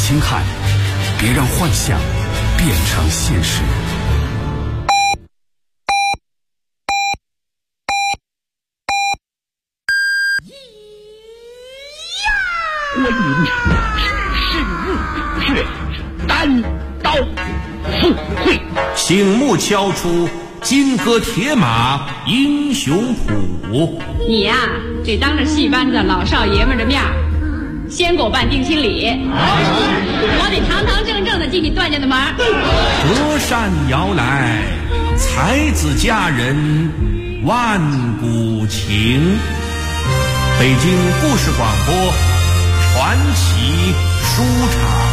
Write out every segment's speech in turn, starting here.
清汉，别让幻想变成现实。 观音是单刀赴会， 醒目敲出金戈铁马英雄谱。 你呀，这当着戏班子老少爷们的面，先给我办定亲礼，我得堂堂正正的进你段家的门。 隔山遥来，才子佳人万古情。北京故事广播传奇书场。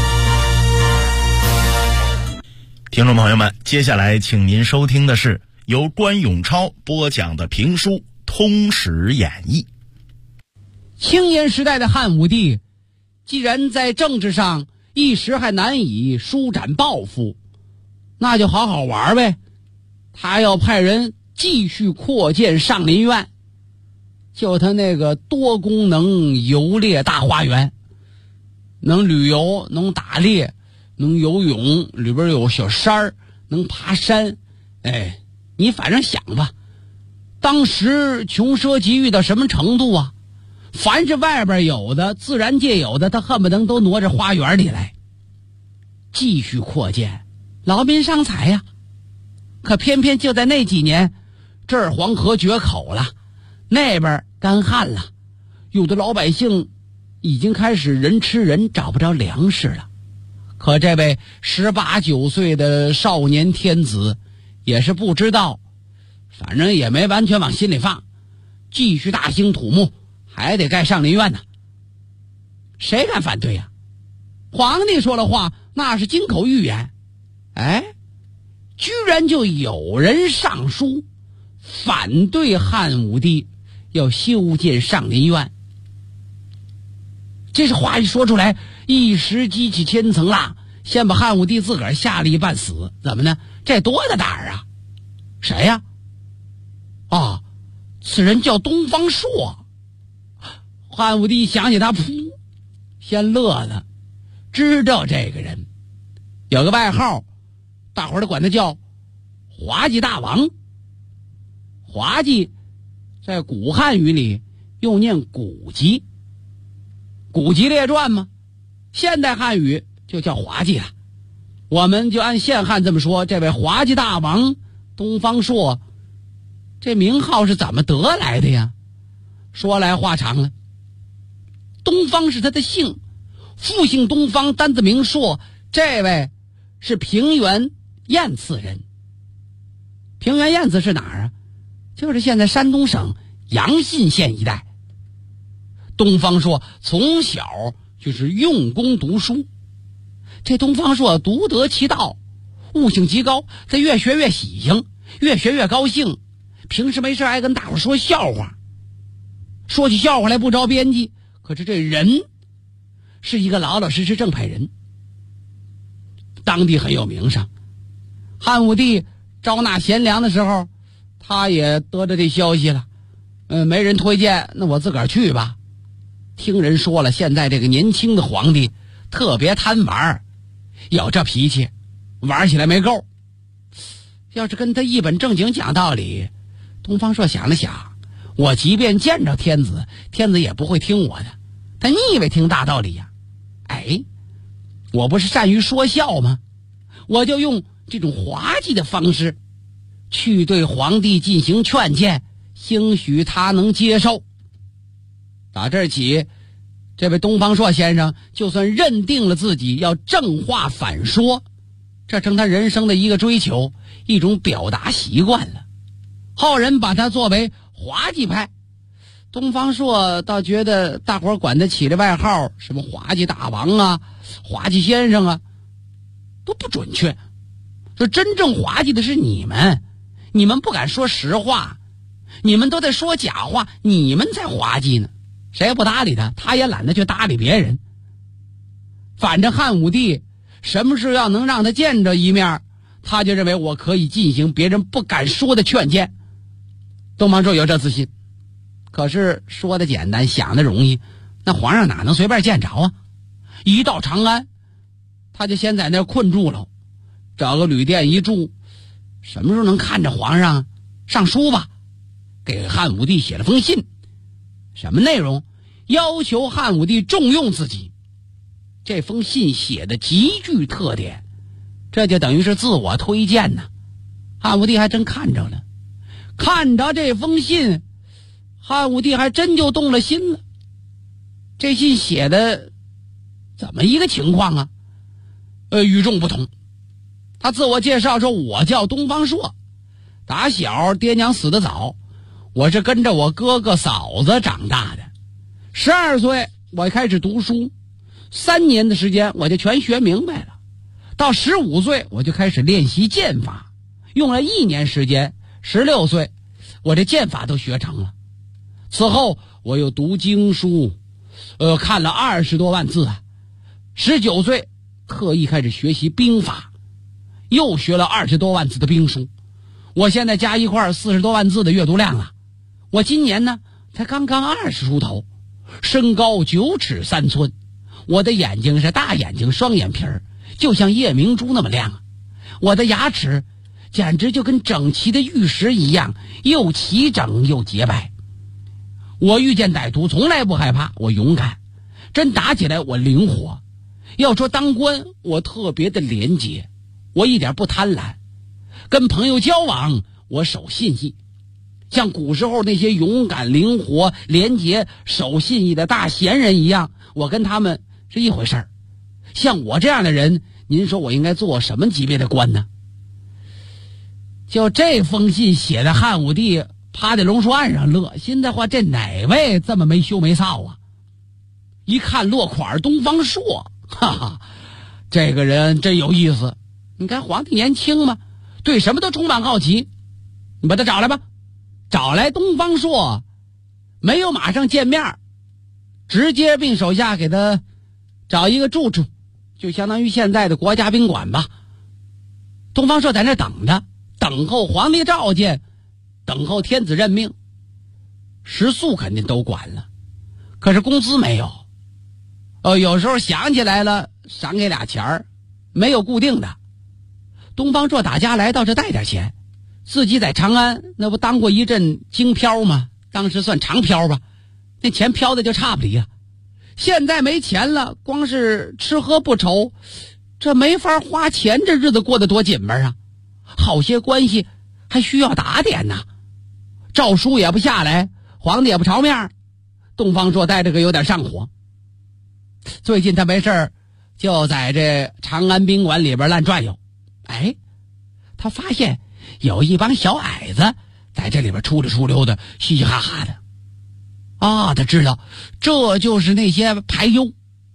听众朋友们，接下来请您收听的是由关永超播讲的评书《通史演义》。 青烟时代的汉武帝，既然在政治上一时还难以舒展抱负，那就好好玩呗。他要派人继续扩建上林苑，就他那个多功能游猎大花园，能旅游，能打猎，能游泳，里边有小山，能爬山。哎，你反正想吧，当时穷奢极欲到什么程度啊？凡是外边有的，自然界有的，他恨不得都挪着花园里来。继续扩建，劳民伤财呀。可偏偏就在那几年，这儿黄河决口了，那边干旱了，有的老百姓已经开始人吃人，找不着粮食了。可这位18、19岁的少年天子也是不知道，反正也没完全往心里放，继续大兴土木，还得盖上林苑呢。谁敢反对呀？皇帝说了话，那是金口玉言。哎，居然就有人上书反对汉武帝要修建上林苑。这是话一说出来，一时激起千层浪，先把汉武帝自个儿吓了一半死。怎么呢？这多大胆儿啊！谁呀？啊，此人叫东方朔。汉武帝想起他，噗，先乐了。知道这个人有个外号，大伙儿都管他叫滑稽大王。滑稽在古汉语里又念古籍，古籍列传嘛，现代汉语就叫滑稽了。我们就按现汉这么说，这位滑稽大王东方朔，这名号是怎么得来的呀？说来话长了。东方是他的姓，父姓东方，单字名朔。这位是平原燕次人。平原燕次是哪儿啊？就是现在山东省阳信县一带。东方朔从小就是用功读书，这东方朔独得其道，悟性极高，他越学越喜庆，越学越高兴。平时没事爱跟大伙说笑话，说起笑话来不着边际，可是这人是一个老老实实正派人，当地很有名声。汉武帝招纳贤良的时候，他也得着这消息了。没人推荐，那我自个儿去吧。听人说了，现在这个年轻的皇帝特别贪玩，有这脾气，玩起来没够。要是跟他一本正经讲道理，东方朔想了想，我即便见着天子，天子也不会听我的，他腻歪听大道理呀。哎，我不是善于说笑吗？我就用这种滑稽的方式去对皇帝进行劝谏，兴许他能接受。打这儿起，这位东方朔先生就算认定了自己要正话反说，这成他人生的一个追求，一种表达习惯了。后人把他作为滑稽派。东方朔倒觉得大伙儿管他起的外号，什么滑稽大王啊，滑稽先生啊，都不准确。说真正滑稽的是你们，你们不敢说实话，你们都在说假话，你们才滑稽呢。谁也不搭理他，他也懒得去搭理别人。反正汉武帝什么事要能让他见着一面，他就认为我可以进行别人不敢说的劝谏。东方朔有这自信，可是说的简单，想的容易，那皇上哪能随便见着啊？ 一到长安，他就先在那儿困住了，找个旅店一住，什么时候能看着皇上上书吧？给汉武帝写了封信，什么内容？要求汉武帝重用自己。这封信写的极具特点，这就等于是自我推荐呢。汉武帝还真看着了，看着这封信，汉武帝还真就动了心了。这信写的怎么一个情况啊？与众不同。他自我介绍说，我叫东方朔，打小爹娘死得早，我是跟着我哥哥嫂子长大的。12岁我开始读书，3年的时间我就全学明白了。到15岁我就开始练习剑法，用了1年时间，16岁我这剑法都学成了。此后我又读经书，看了20多万字啊。19岁特意开始学习兵法，又学了20多万字的兵书。我现在加一块40多万字的阅读量了。我今年呢才刚刚20出头，身高9尺3寸，我的眼睛是大眼睛双眼皮儿，就像夜明珠那么亮。我的牙齿简直就跟整齐的玉石一样，又齐整又洁白。我遇见歹徒从来不害怕，我勇敢，真打起来我灵活。要说当官，我特别的廉洁，我一点不贪婪，跟朋友交往我守信义。像古时候那些勇敢灵活廉洁守信义的大贤人一样，我跟他们是一回事儿。像我这样的人，您说我应该做什么级别的官呢？就这封信写的汉武帝趴在龙树岸上乐，心的话这哪位这么没羞没臊啊？一看落款东方朔，哈哈，这个人真有意思。你看皇帝年轻嘛，对什么都充满好奇。你把他找来吧。找来东方朔，没有马上见面，直接命手下给他找一个住处，就相当于现在的国家宾馆吧。东方朔在那等着，等候皇帝召见，等候天子任命。食宿肯定都管了，可是工资没有。有时候想起来了赏给俩钱儿，没有固定的。东方朔打家来倒是带点钱，自己在长安那不当过一阵京漂吗？当时算长漂吧，那钱飘的就差不离了。现在没钱了，光是吃喝不愁，这没法花钱，这日子过得多紧巴啊！好些关系还需要打点呢。诏书也不下来，皇帝也不朝面，东方朔带着个有点上火。最近他没事儿就在这长安宾馆里边乱转悠。他发现有一帮小矮子在这里边出溜出溜的，嘻嘻哈哈的。他知道这就是那些排优。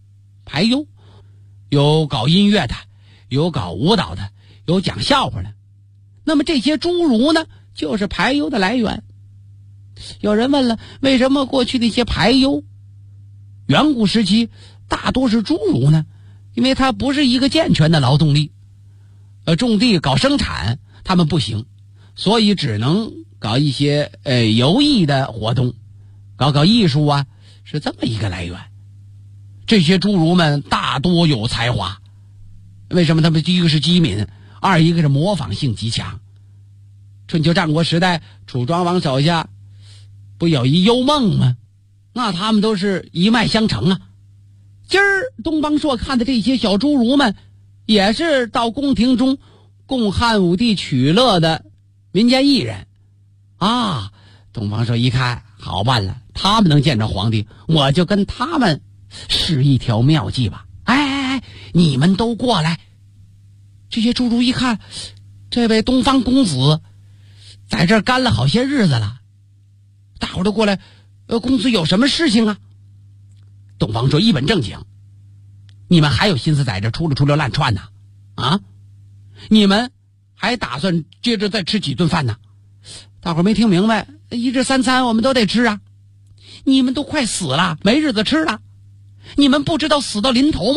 有搞音乐的，有搞舞蹈的，有讲笑话的。那么这些侏儒呢，就是排优的来源。有人问了，为什么过去那些排优远古时期大多是侏儒呢？因为它不是一个健全的劳动力。种地搞生产他们不行，所以只能搞一些游艺的活动，搞艺术啊，是这么一个来源。这些侏儒们大多有才华，为什么他们第一个是机敏，二一个是模仿性极强。春秋战国时代，楚庄王手下不有一幽梦吗？那他们都是一脉相承啊。今儿东方朔看的这些小侏儒们，也是到宫廷中供汉武帝取乐的民间艺人啊。东方朔一看好办了，他们能见着皇帝，我就跟他们试一条妙计吧。你们都过来。这些侏儒一看，这位东方公子在这儿干了好些日子了，大伙都过来。公子有什么事情啊？东方朔一本正经，你们还有心思在这出溜乱窜呢？你们还打算接着再吃几顿饭呢？大伙没听明白，一日三餐我们都得吃啊。你们都快死了，没日子吃了，你们不知道死到临头吗？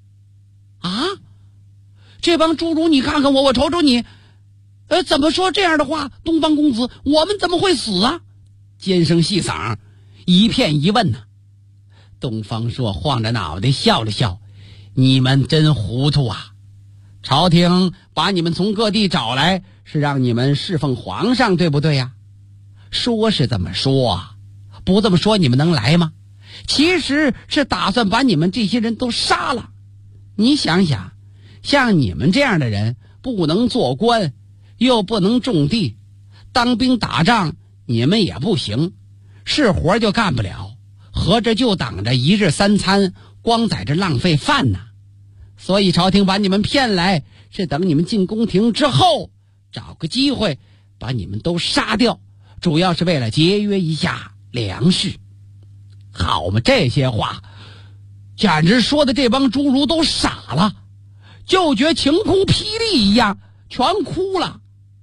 这帮侏儒，你看看我瞅瞅你，怎么说这样的话？东方公子，我们怎么会死啊？尖声细嗓，一片疑问呢。东方朔晃着脑袋笑了笑， 你们真糊涂啊！朝廷把你们从各地找来，是让你们侍奉皇上，对不对呀？说是这么说啊，不这么说你们能来吗？其实是打算把你们这些人都杀了。你想想，像你们这样的人，不能做官，又不能种地，当兵打仗你们也不行，是活就干不了，合着就等着一日三餐，光在这浪费饭呢。所以朝廷把你们骗来，是等你们进宫廷之后，找个机会把你们都杀掉，主要是为了节约一下粮食。好嘛，这些话简直说的这帮侏儒都傻了，就觉晴空霹雳一样，全哭了，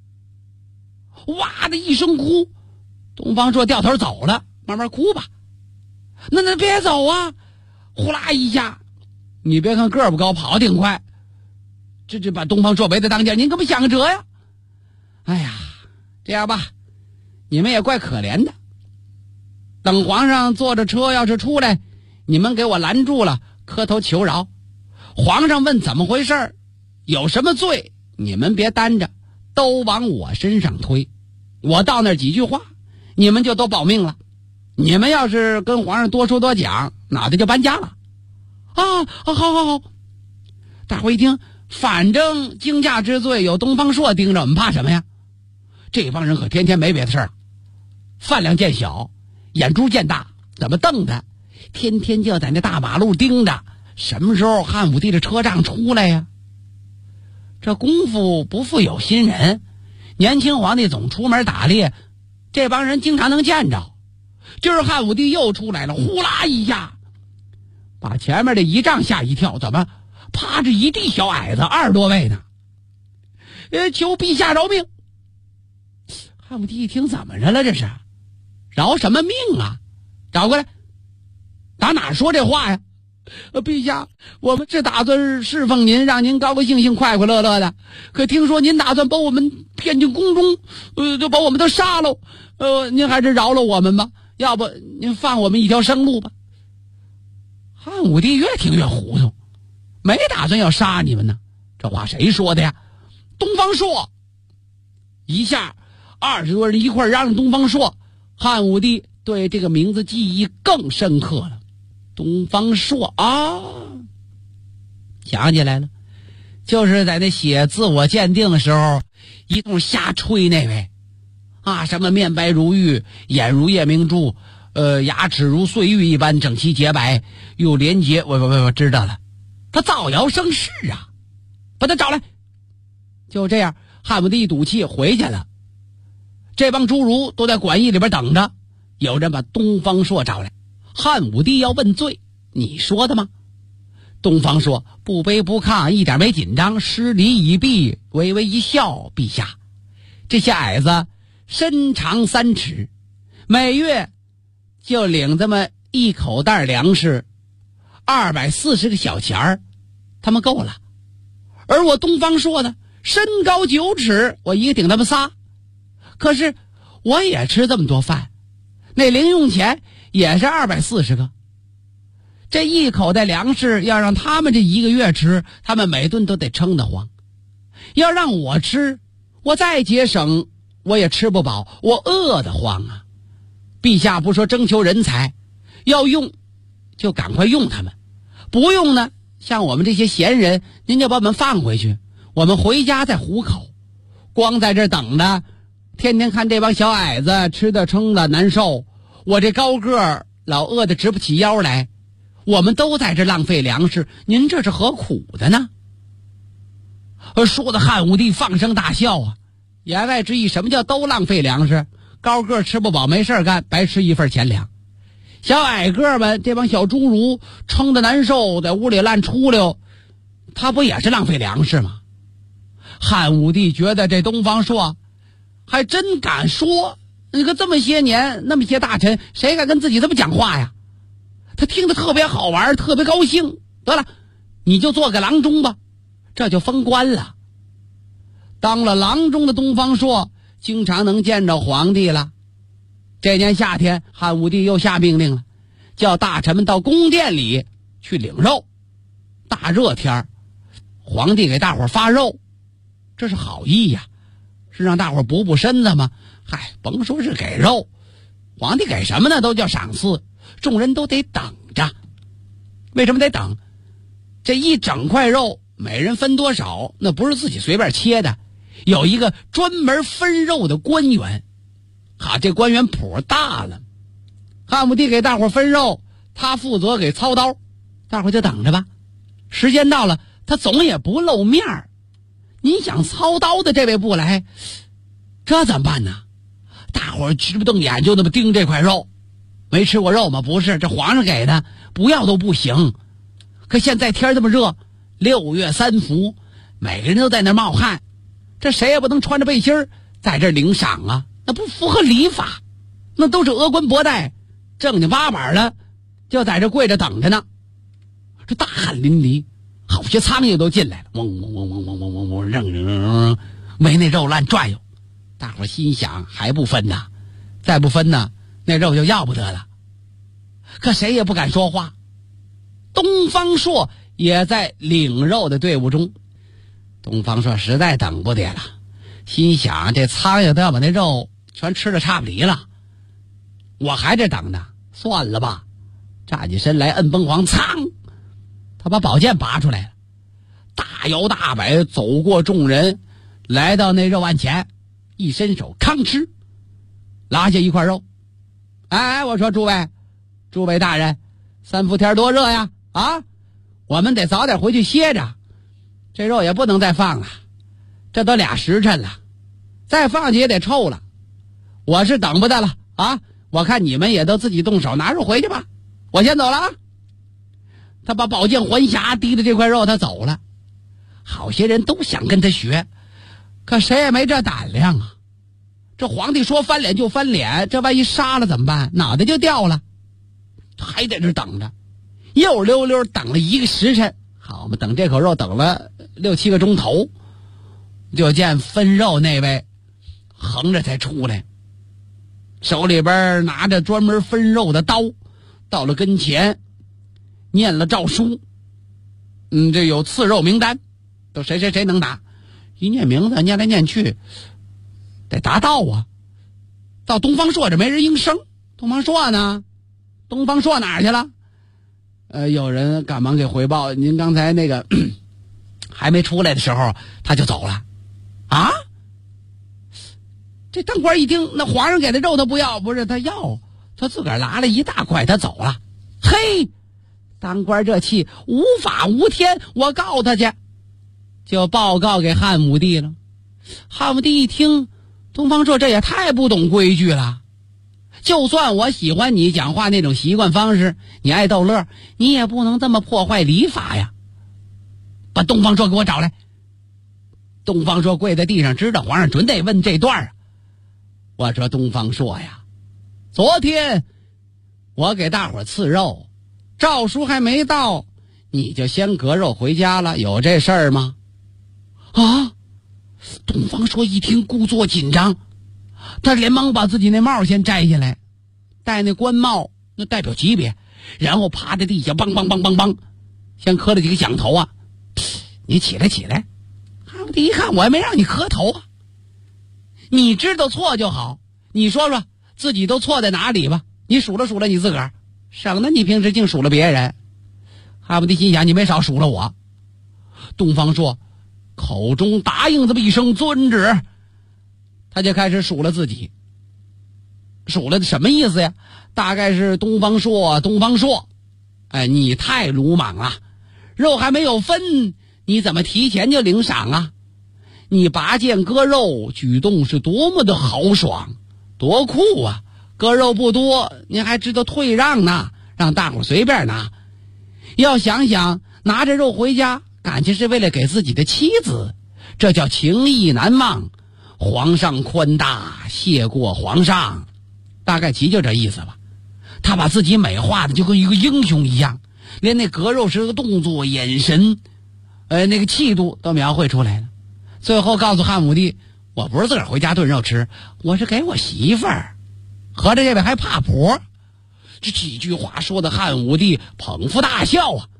哇的一声哭。东方朔掉头走了，慢慢哭吧。那别走啊！呼啦一下，你别看个儿不高，跑挺快，这把东方朔围在当间，您可不想辙呀？哎呀，这样吧，你们也怪可怜的。等皇上坐着车要是出来，你们给我拦住了，磕头求饶。皇上问怎么回事，有什么罪，你们别担着，都往我身上推。我到那几句话，你们就都保命了。你们要是跟皇上多说多讲，脑袋就搬家了。啊，好。大伙一听，反正惊驾之罪有东方朔盯着，我们怕什么呀？这帮人可天天没别的事儿，饭量见小，眼珠见大，怎么瞪他？天天就在那大马路盯着，什么时候汉武帝的车仗出来呀？这功夫不负有心人，年轻皇帝总出门打猎，这帮人经常能见着。今儿汉武帝又出来了，呼啦一下把前面的仪仗吓一跳，怎么趴着一地小矮子，20多位呢？求陛下饶命！汉武帝一听，怎么着了？这是饶什么命啊？找过来，打哪说这话呀？陛下，我们是打算侍奉您，让您高高兴兴、快快乐乐的。可听说您打算把我们骗进宫中，就把我们都杀了。您还是饶了我们吧，要不您放我们一条生路吧。汉武帝越听越糊涂，没打算要杀你们呢。这话谁说的呀？东方朔。一下20多人一块嚷嚷东方朔，汉武帝对这个名字记忆更深刻了。东方朔啊，想起来了，就是在那写自我鉴定的时候一通瞎吹那位啊，什么面白如玉，眼如夜明珠，牙齿如碎玉一般整齐洁白，又廉洁。我知道了，他造谣生事啊，把他找来。就这样，汉武帝一赌气回去了。这帮侏儒都在馆驿里边等着，有人把东方朔找来。汉武帝要问罪，你说的吗？东方朔不卑不亢，一点没紧张，施礼已毕，微微一笑，陛下，这些矮子身长3尺，每月就领这么一口袋粮食，240个小钱儿，他们够了。而我东方朔呢，身高9尺，我一个顶他们仨，可是我也吃这么多饭，那零用钱也是240个。这一口袋粮食要让他们这一个月吃，他们每顿都得撑得慌。要让我吃，我再节省我也吃不饱，我饿得慌啊。陛下不说征求人才，要用就赶快用他们，不用呢，像我们这些闲人，您就把我们放回去，我们回家再糊口。光在这等着，天天看这帮小矮子吃的撑的难受，我这高个儿老饿得直不起腰来，我们都在这浪费粮食，您这是何苦的呢？说的汉武帝放声大笑啊，言外之意什么叫都浪费粮食？高个吃不饱没事干，白吃一份钱粮。小矮个们这帮小侏儒撑得难受，在屋里乱出溜，他不也是浪费粮食吗？汉武帝觉得这东方朔还真敢说，你看这么些年那么些大臣，谁敢跟自己这么讲话呀？他听得特别好玩，特别高兴。得了，你就做个郎中吧，这就封官了。当了郎中的东方朔经常能见着皇帝了。这年夏天，汉武帝又下命令了，叫大臣们到宫殿里去领肉。 大热天皇帝给大伙发肉，这是好意呀，是让大伙补身子吗？嗨，甭说是给肉，皇帝给什么呢都叫赏赐，众人都得等着。为什么得等？这一整块肉每人分多少，那不是自己随便切的，有一个专门分肉的官员。好，这官员谱大了，汉武帝给大伙分肉，他负责给操刀，大伙就等着吧。时间到了，他总也不露面儿。你想操刀的这位不来，这怎么办呢？大伙直不瞪眼就那么盯这块肉，没吃过肉吗？不是，这皇上给的，不要都不行。可现在天这么热，6月3伏，每个人都在那冒汗，这谁也不能穿着背心在这领赏啊，那不符合礼法。那都是峨冠博带，正经八板的，就在这跪着等着呢。这大汗淋漓，好些苍蝇都进来了，嗡嗡嗡嗡嗡嗡嗡嗡，扔围那肉烂转悠。大伙心想，还不分呐？再不分呢，那肉就要不得了。可谁也不敢说话。东方朔也在领肉的队伍中。东方朔实在等不得了，心想这苍蝇都要把那肉全吃得差不离了，我还这等呢，算了吧。站起身来，摁崩簧，噌，他把宝剑拔出来了，大摇大摆走过众人，来到那肉案前，一伸手，吭哧拉下一块肉。哎，我说诸位大人，3伏天多热呀啊！我们得早点回去歇着，这肉也不能再放了，这都2时辰了，再放去也得臭了。我是等不得了啊！我看你们也都自己动手拿肉回去吧，我先走了啊！他把宝剑还匣，提着这块肉他走了。好些人都想跟他学，可谁也没这胆量啊。这皇帝说翻脸就翻脸，这万一杀了怎么办？脑袋就掉了。还在这等着，又溜溜等了1个时辰。好嘛，等这口肉等了6、7个钟头，就见分肉那位横着才出来，手里边拿着专门分肉的刀，到了跟前念了诏书。这有赐肉名单，都谁能拿。一念名字，念来念去得达到啊。到东方朔这没人应声，东方朔呢？东方朔哪儿去了？有人赶忙给回报，您刚才那个还没出来的时候他就走了啊。这当官一听，那皇上给的肉他不要，不是他要，他自个儿拿了一大块，他走了。嘿，当官这气无法无天，我告他去，就报告给汉武帝了。汉武帝一听，东方朔这也太不懂规矩了。就算我喜欢你讲话那种习惯方式，你爱逗乐，你也不能这么破坏礼法呀。把东方朔给我找来。东方朔跪在地上，知道皇上准得问这段啊。我说东方朔呀，昨天我给大伙赐肉，诏书还没到，你就先割肉回家了，有这事儿吗？啊！东方朔一听，故作紧张，他连忙把自己那帽先摘下来，戴那官帽，那代表级别，然后趴在地下，梆梆梆梆梆，先磕了几个响头啊。你起来起来！汉武帝一看，我还没让你磕头啊。你知道错就好，你说说自己都错在哪里吧，你数了数了你自个儿，省得你平时净数了别人。汉武帝心想，你没少数了我。东方朔口中答应这么一声遵旨，他就开始数了自己。数了什么意思呀？大概是东方朔，哎，你太鲁莽了，肉还没有分，你怎么提前就领赏啊？你拔剑割肉举动是多么的豪爽，多酷啊！割肉不多，你还知道退让呢，让大伙随便拿。要想想，拿着肉回家，感情是为了给自己的妻子，这叫情义难忘。皇上宽大，谢过皇上，大概其就这意思吧。他把自己美化的就跟一个英雄一样，连那割肉时的动作、眼神，那个气度都描绘出来了。最后告诉汉武帝，我不是自个儿回家炖肉吃，我是给我媳妇儿。合着这位还怕婆，这几句话说的汉武帝捧腹大笑啊。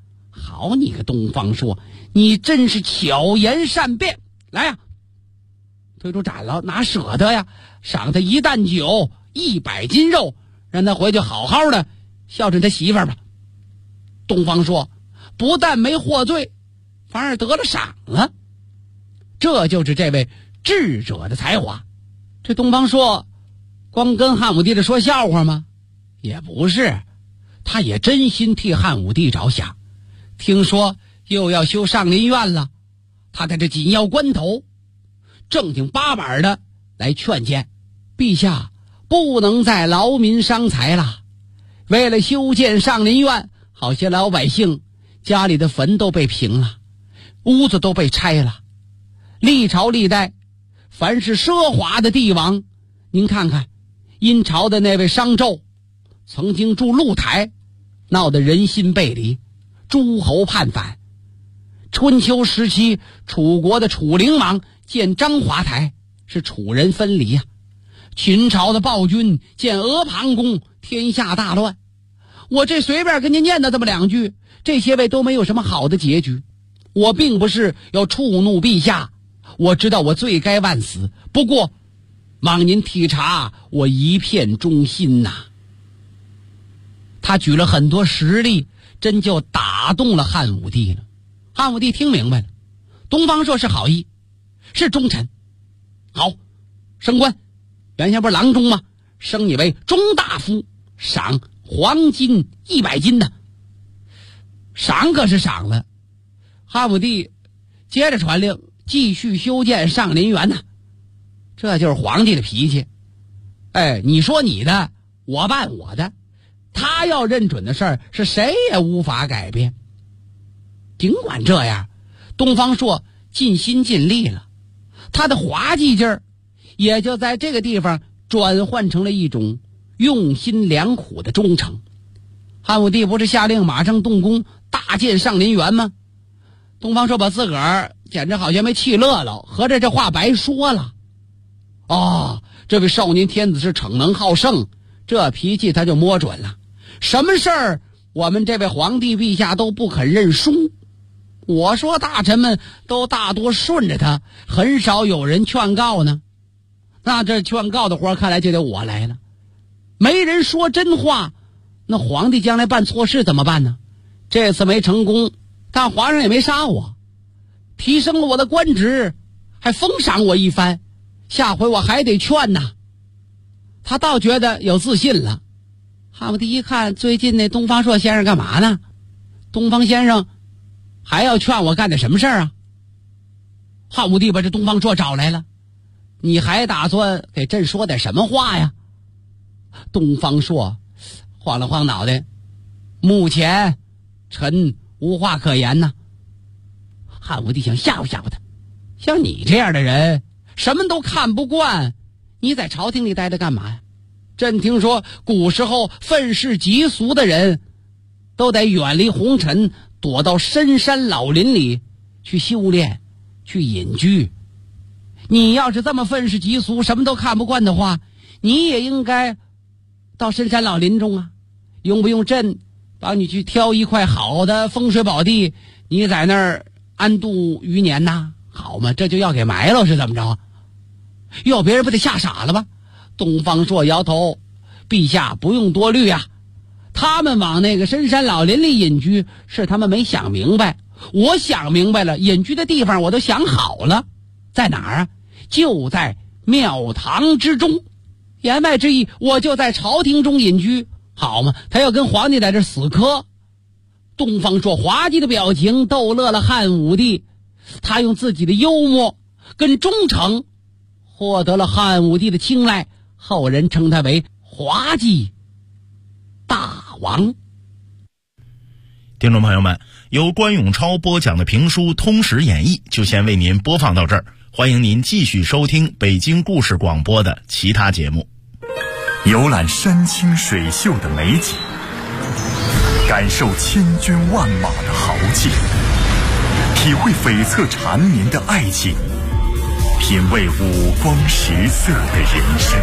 好你个东方朔，你真是巧言善辩。来呀，推出斩了，哪舍得呀？赏他1担酒，100斤肉，让他回去好好的孝顺他媳妇儿吧。东方朔不但没获罪，反而得了赏了。这就是这位智者的才华。这东方朔光跟汉武帝的说笑话吗？也不是，他也真心替汉武帝着想。听说又要修上林苑了，他在这紧要关头正经八百的来劝谏，陛下不能再劳民伤财了。为了修建上林苑，好些老百姓家里的坟都被平了，屋子都被拆了。历朝历代凡是奢华的帝王，您看看殷朝的那位商纣曾经筑露台，闹得人心背离，诸侯叛反。春秋时期楚国的楚灵王建章华台，是楚人分离啊。秦朝的暴君建阿房宫，天下大乱。我这随便跟您念叨这么2句，这些位都没有什么好的结局。我并不是要触怒陛下，我知道我罪该万死，不过望您体察我一片忠心呐。他举了很多实例，真就打动了汉武帝了。汉武帝听明白了，东方朔是好意，是忠臣。好，升官，原先不是郎中吗？升你为中大夫，赏黄金100斤的。赏可是赏了，汉武帝接着传令，继续修建上林园呐。这就是皇帝的脾气。哎，你说你的，我办我的，他要认准的事儿，是谁也无法改变。尽管这样，东方朔尽心尽力了，他的滑稽劲儿也就在这个地方转换成了一种用心良苦的忠诚。汉武帝不是下令马上动工大建上林园吗？东方朔把自个儿简直好像没气乐了，合着这话白说了。哦，这位少年天子是逞能好胜，这脾气他就摸准了。什么事儿我们这位皇帝陛下都不肯认输。我说大臣们都大多顺着他，很少有人劝告呢。那这劝告的活看来就得我来了。没人说真话，那皇帝将来办错事怎么办呢？这次没成功，但皇上也没杀我，提升了我的官职，还封赏我一番，下回我还得劝呐。他倒觉得有自信了。汉武帝一看，最近那东方朔先生干嘛呢？东方先生还要劝我干点什么事儿啊？汉武帝把这东方朔找来了，你还打算给朕说点什么话呀？东方朔晃了晃脑袋，目前臣无话可言呐。汉武帝想吓唬吓唬他，像你这样的人什么都看不惯，你在朝廷里待着干嘛呀？朕听说古时候愤世嫉俗的人都得远离红尘，躲到深山老林里去修炼，去隐居。你要是这么愤世嫉俗，什么都看不惯的话，你也应该到深山老林中啊。用不用朕帮你去挑一块好的风水宝地，你在那儿安度余年呐？好嘛，这就要给埋了是怎么着？要别人不得吓傻了吗？东方朔摇头，陛下不用多虑啊，他们往那个深山老林里隐居，是他们没想明白。我想明白了，隐居的地方我都想好了，在哪儿啊？就在庙堂之中。言外之意，我就在朝廷中隐居，好嘛？他要跟皇帝在这死磕。东方朔滑稽的表情逗乐了汉武帝，他用自己的幽默跟忠诚获得了汉武帝的青睐，后人称他为滑稽大王。 听众朋友们，由关永超播讲的评书《通史演义》就先为您播放到这儿，欢迎您继续收听北京故事广播的其他节目。 游览山清水秀的美景，感受千军万马的豪气，体会悱恻缠绵的爱情，品味五光十色的人生。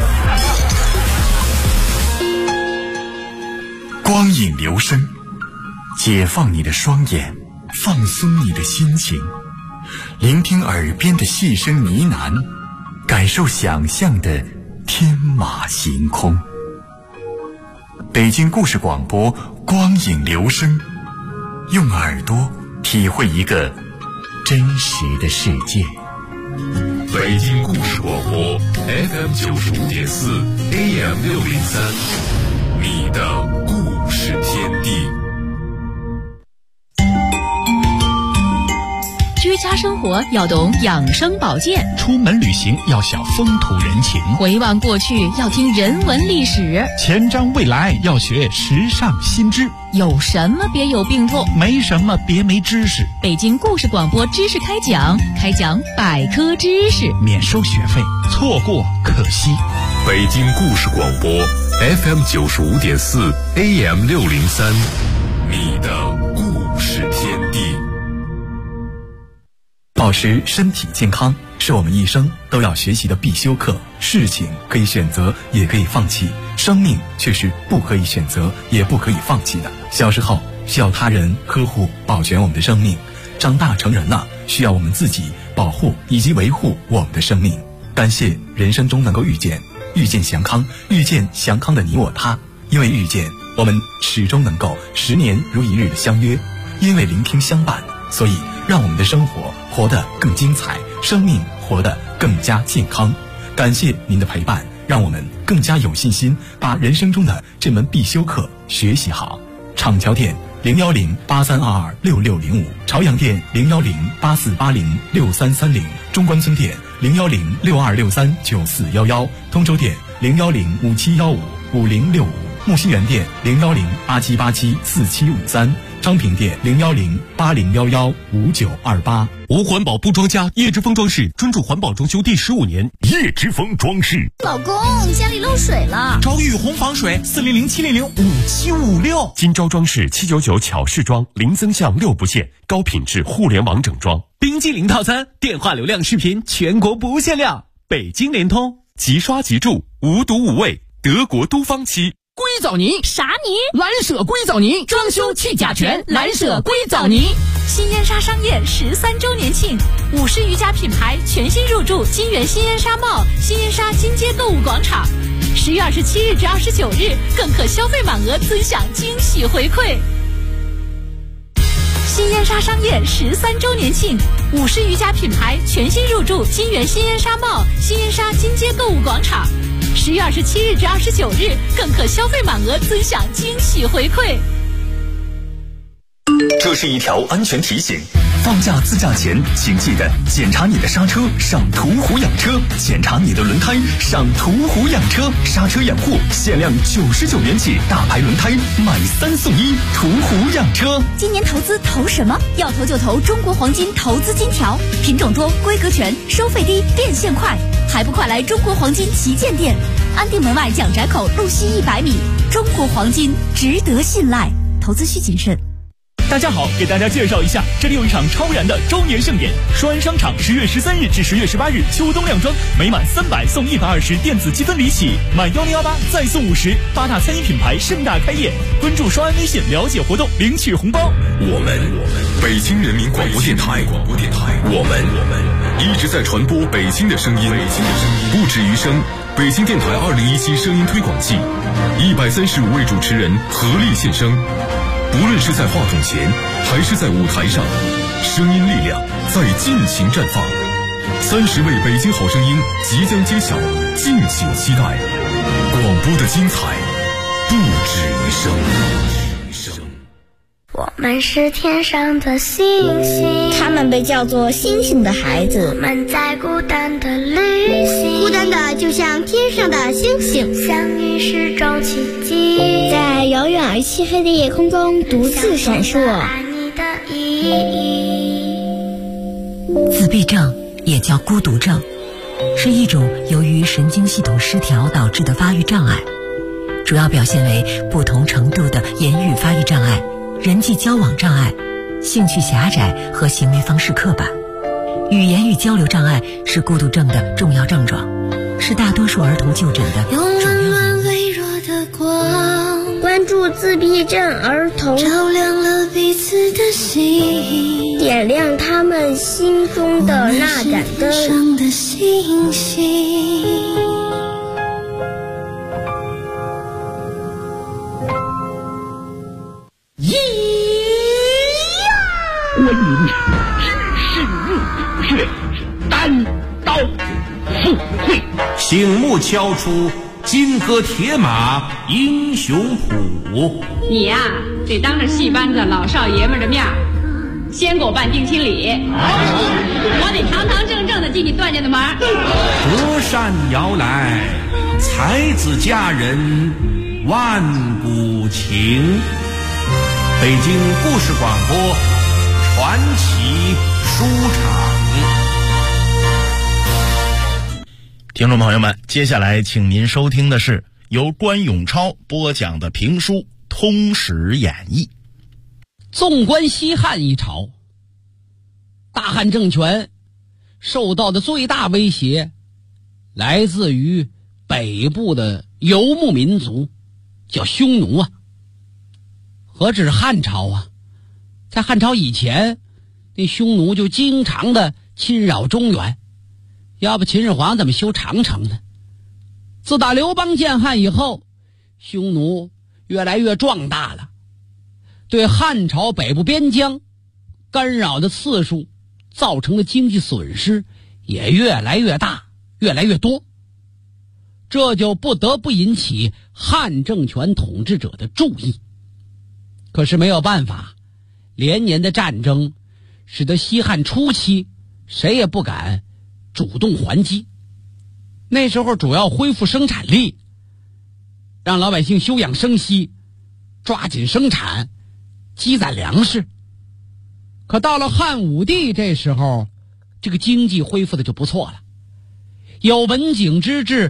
光影留声，解放你的双眼， 放松你的心情，聆听耳边的细声呢喃，感受想象的天马行空。北京故事广播，光影留声，用耳朵体会一个真实的世界。 北京故事广播 FM95.4 AM603，你的故事天地。 居家生活要懂养生保健， 出门旅行要晓风土人情， 回望过去要听人文历史， 前瞻未来要学时尚新知。 有什么别有病痛， 没什么别没知识。 北京故事广播知识开讲百科知识， 免收学费，错过可惜。 北京故事广播 FM95.4 AM603，你的故事天地。 保持身体健康是我们一生都要学习的必修课。事情可以选择，也可以放弃，生命却是不可以选择，也不可以放弃的。小时候需要他人呵护保全我们的生命，长大成人了需要我们自己保护以及维护我们的生命。感谢人生中能够遇见祥康，遇见祥康的你我他。因为遇见，我们始终能够10年如一日的相约；因为聆听相伴，所以让我们的生活活得更精彩，生命活得更加健康。感谢您的陪伴，让我们更加有信心把人生中的这门必修课学习好。厂桥店01083226605，朝阳店01084806330，中关村店01062639411，通州店01057155065，木樨园店01087874753，昌平店01080115928。 无环保不装家，叶之峰装饰专注环保装修第15年。 叶之峰装饰。 老公，家里漏水了。 找雨虹防水，400-700-5756。今朝装饰799巧饰装，零增项6不限，高品质互联网整装。 冰激凌套餐，电话流量视频全国不限量。北京联通， 即刷即住，无毒无味，德国都芳漆。 硅藻泥啥泥？ 蓝舍硅藻泥，装修去甲醛，蓝舍硅藻泥。 新燕莎商业13周年庆，50余家品牌全新入驻金源新燕莎茂、新燕莎金街购物广场。10月27日至29日，更可消费满额尊享惊喜回馈。新燕莎商业13周年庆，50余家品牌全新入驻金源新燕莎茂、新燕莎金街购物广场。10月27日至29日，更可消费满额尊享惊喜回馈。 这是一条安全提醒，放假自驾前请记得检查你的刹车，上途虎养车；检查你的轮胎，上途虎养车。刹车养护限量99元起，大牌轮胎买3送1，途虎养车。 今年投资投什么？要投就投中国黄金投资金条，品种多，规格全，收费低，变现快，还不快来中国黄金旗舰店，安定门外蒋宅口路西100米。中国黄金值得信赖，投资需谨慎。 大家好，给大家介绍一下，这里有一场超燃的周年盛典，双安商场10月13日至10月18日秋冬靓装，每满300送120电子积分礼起，满1018再送50，8大餐饮品牌盛大开业。关注双安微信了解活动，领取红包。 我们北京人民广播电台，我们一直在传播北京的声音，不止于声。北京电台2017声音推广季，135位主持人合力献声。无论是在话筒前，还是在舞台上，声音力量在尽情绽放。30位北京好声音即将揭晓，敬请期待。广播的精彩不止于声。 我们是天上的星星， 他们被叫做星星的孩子。 我们在孤单的旅行， 孤单的就像天上的星星， 相遇是种奇迹， 在遥远而漆黑的夜空中独自闪烁。 爱你的意义。 自闭症也叫孤独症，是一种由于神经系统失调导致的发育障碍，主要表现为不同程度的言语发育障碍、人际交往障碍、兴趣狭窄和行为方式刻板。语言与交流障碍是孤独症的重要症状，是大多数儿童就诊的主要原因。 关注助自闭症儿童， 照亮了彼此的心， 点亮他们心中的那盏灯。 上的星星。 关云长知识入血，单刀赴会， 醒目敲出金戈铁马英雄谱。 你呀，得当着戏班子老少爷们的面先给我办定亲礼，我得堂堂正正的进你段家的门。 隔山摇来，才子佳人万古情。北京故事广播传奇书场。 听众朋友们，接下来请您收听的是由关永超播讲的评书《通史演义》。 纵观西汉一朝，大汉政权受到的最大威胁来自于北部的游牧民族，叫匈奴啊。何止汉朝啊，在汉朝以前，那匈奴就经常的侵扰中原，要不秦始皇怎么修长城呢？自打刘邦建汉以后，匈奴越来越壮大了，对汉朝北部边疆干扰的次数造成的经济损失也越来越大，越来越多。这就不得不引起汉政权统治者的注意。可是没有办法，连年的战争使得西汉初期谁也不敢主动还击。那时候主要恢复生产力，让老百姓休养生息，抓紧生产，积攒粮食。可到了汉武帝这时候，这个经济恢复的就不错了，有文景之治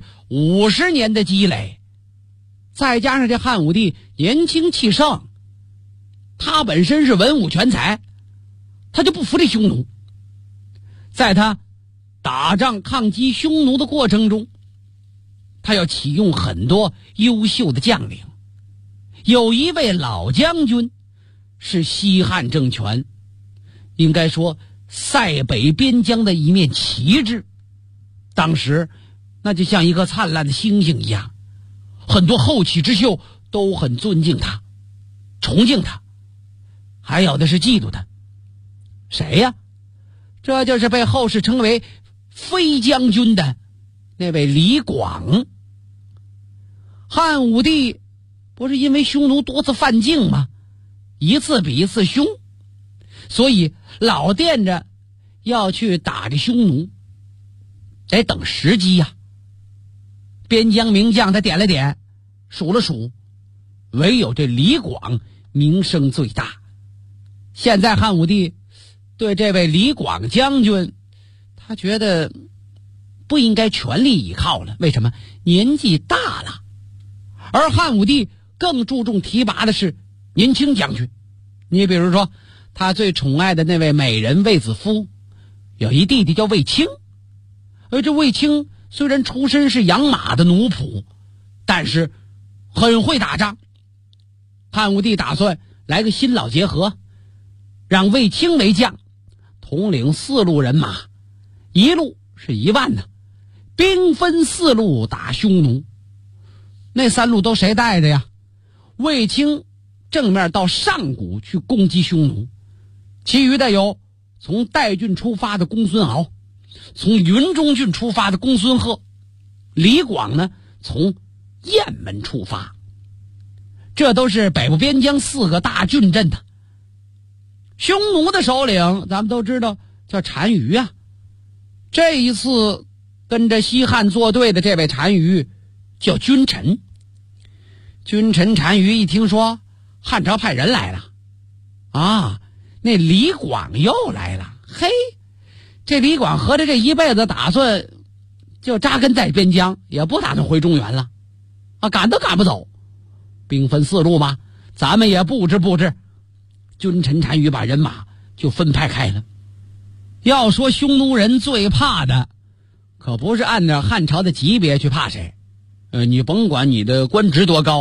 50年的积累，再加上这汉武帝年轻气盛，他本身是文武全才，他就不服这匈奴。在他打仗抗击匈奴的过程中，他要启用很多优秀的将领。有一位老将军是西汉政权应该说塞北边疆的一面旗帜，当时那就像一个灿烂的星星一样，很多后起之秀都很尊敬他，崇敬他，还有的是嫉妒他。谁呀？这就是被后世称为飞将军的那位李广。汉武帝不是因为匈奴多次犯境吗？一次比一次凶，所以老惦着要去打这匈奴，得等时机呀。边疆名将他点了点，数了数，唯有这李广名声最大。现在汉武帝对这位李广将军，他觉得不应该全力倚靠了。为什么？年纪大了。而汉武帝更注重提拔的是年轻将军。你比如说，他最宠爱的那位美人卫子夫，有一弟弟叫卫青。而这卫青虽然出身是养马的奴仆，但是很会打仗。汉武帝打算来个新老结合，让卫青为将，统领4路人马，一路是1万呢，兵分4路打匈奴。那3路都谁带的呀？卫青正面到上谷去攻击匈奴，其余的有从代郡出发的公孙敖，从云中郡出发的公孙贺，李广呢从雁门出发。这都是北部边疆4个大郡镇的。匈奴的首领咱们都知道叫单于啊，这一次跟着西汉作对的这位单于叫君臣。君臣单于一听说汉朝派人来了啊，那李广又来了。嘿，这李广合着这一辈子打算就扎根在边疆，也不打算回中原了啊，赶都赶不走。兵分4路嘛，咱们也布置布置。君臣单于把人马就分派开了。要说匈奴人最怕的可不是按照汉朝的级别去怕谁，你甭管你的官职多高，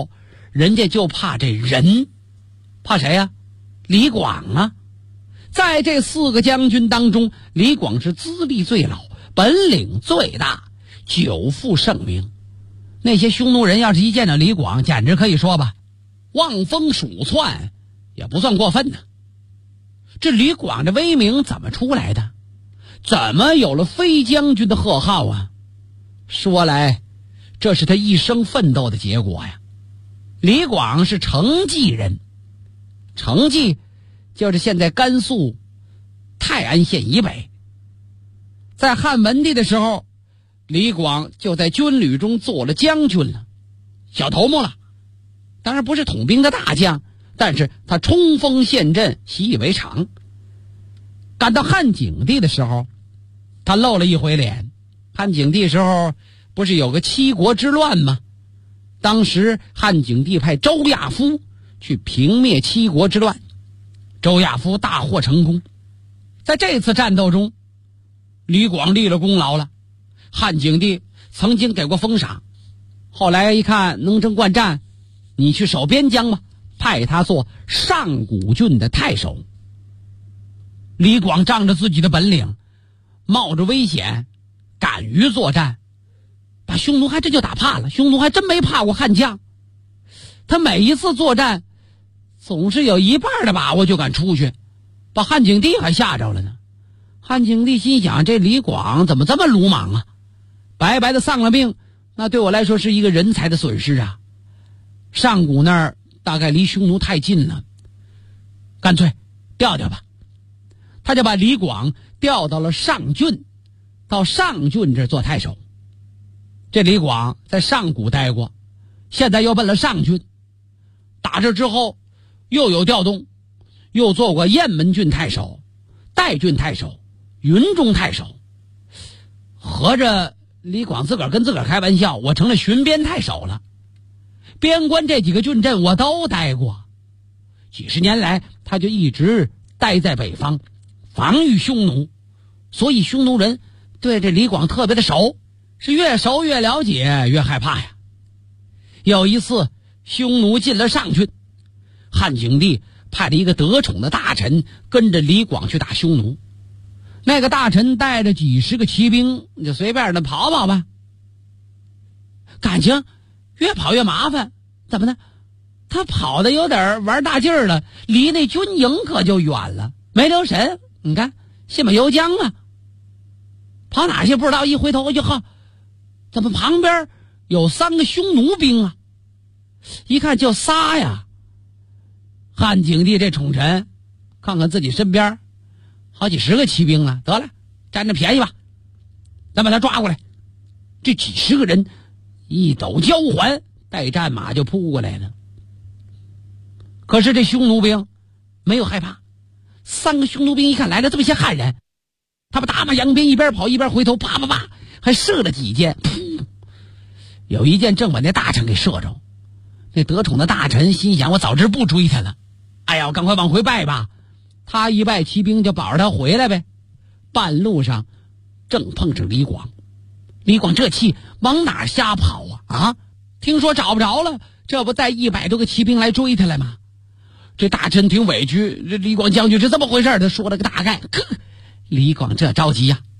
人家就怕这人，怕谁呀？李广啊！在这4个将军当中，李广是资历最老，本领最大，久负盛名。那些匈奴人要是一见到李广，简直可以说吧，望风鼠窜也不算过分呢。这李广的威名怎么出来的？怎么有了飞将军的贺号啊？说来，这是他一生奋斗的结果呀。李广是成纪人，成纪就是现在甘肃泰安县以北。在汉文帝的时候，李广就在军旅中做了将军了，小头目了。当然不是统兵的大将，但是他冲锋陷阵，习以为常。赶到汉景帝的时候，他露了一回脸。汉景帝时候不是有个七国之乱吗？当时汉景帝派周亚夫去平灭七国之乱，周亚夫大获成功。在这次战斗中，李广立了功劳了。汉景帝曾经给过封赏，后来一看能征惯战，你去守边疆吧，派他做上古郡的太守。李广仗着自己的本领，冒着危险，敢于作战，把匈奴还真就打怕了。匈奴还真没怕过汉将，他每一次作战总是有一半的把握就敢出去，把汉景帝还吓着了呢。汉景帝心想，这李广怎么这么鲁莽啊，白白的丧了命，那对我来说是一个人才的损失啊。上古那儿大概离匈奴太近了，干脆调调吧。他就把李广调到了上郡，到上郡这做太守。这李广在上古待过，现在又奔了上郡。打这之后又有调动，又做过雁门郡太守、代郡太守、云中太守。合着李广自个儿跟自个儿开玩笑，我成了巡边太守了。边关这几个郡镇我都待过，几十年来他就一直待在北方，防御匈奴，所以匈奴人对这李广特别的熟，是越熟越了解越害怕呀。有一次匈奴进了上郡，汉景帝派了一个得宠的大臣跟着李广去打匈奴。那个大臣带着几十个骑兵，你就随便的跑跑吧。感情越跑越麻烦，怎么呢？他跑的有点玩大劲儿了，离那军营可就远了，没留神。你看信马由缰啊，跑哪去不知道，一回头就呵，怎么旁边有3个匈奴兵啊？一看就仨呀。汉景帝这宠臣看看自己身边好几十个骑兵啊，得了，占着便宜吧，咱把他抓过来。这几十个人一抖交环，带战马就扑过来了。可是这匈奴兵没有害怕，3个匈奴兵一看来了这么些汉人，他把大马扬鞭，一边跑一边回头，啪啪啪还射了几箭，有一箭正把那大臣给射着。那得宠的大臣心想，我早知不追他了，哎呀，我赶快往回拜吧。他一拜，骑兵就保着他回来呗。半路上正碰上李广，李广这气往哪瞎跑啊？听说找不着了，这不带100多个骑兵来追他来吗？这大臣挺委屈，这李广将军是这么回事，他说了个大概。李广这着急呀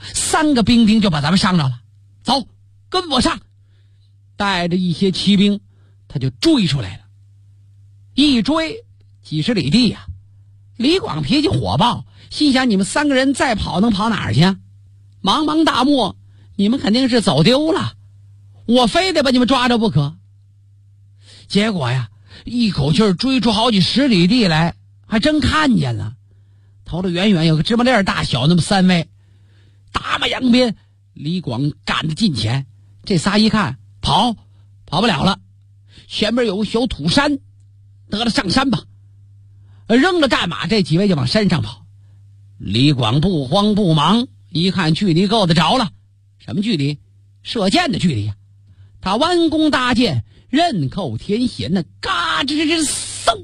，3个兵丁就把咱们伤着了，走，跟我上。带着一些骑兵他就追出来了，一追几十里地呀。李广脾气火爆，心想你们3个人再跑能跑哪儿去？茫茫大漠，你们肯定是走丢了，我非得把你们抓着不可。结果呀，一口气追出好几十里地来，还真看见了，头了远远有个芝麻粒大小那么3位，大马扬鞭。李广赶得近前，这仨一看跑不了了，前面有个小土山，得了，上山吧。扔了战马，这几位就往山上跑。李广不慌不忙，一看距离够得着了。什么距离？射箭的距离呀！他弯弓搭箭，刃扣天弦，那嘎吱嗖，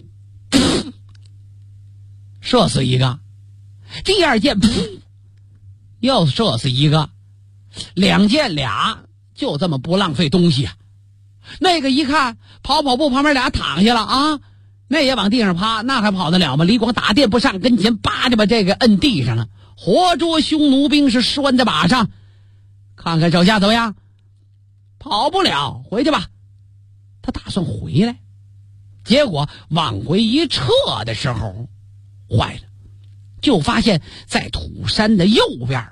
射死一个。第2箭，又射死一个。2箭俩，就这么不浪费东西啊！ 那个一看跑步旁边俩躺下了啊，那也往地上趴，那还跑得了吗？李广打电不上跟前，叭就把这个摁地上了，活捉匈奴兵是拴在马上，看看手下怎么样？跑不了，回去吧。他打算回来，结果往回一撤的时候，坏了，就发现在土山的右边，